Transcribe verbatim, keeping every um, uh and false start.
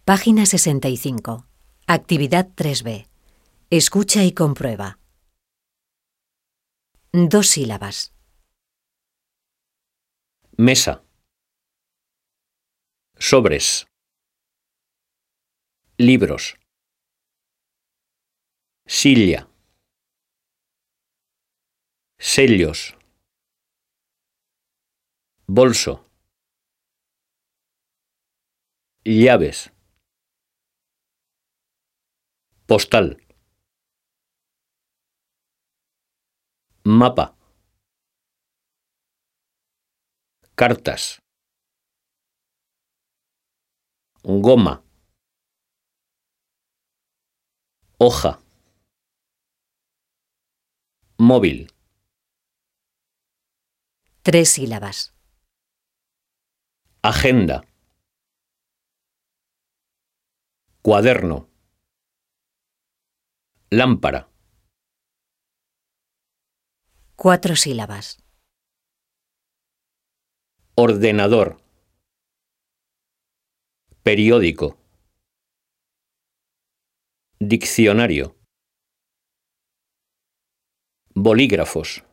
Página sesenta y cinco. Actividad tres B. Escucha y comprueba. Dos sílabas. Mesa. Sobres. Libros. Silla. Sellos. Bolso. Llaves. Postal. Mapa. Cartas. Goma. Hoja. Móvil. Tres sílabas. Agenda. Cuaderno. Lámpara. Cuatro sílabas. Ordenador. Periódico. Diccionario. Bolígrafos.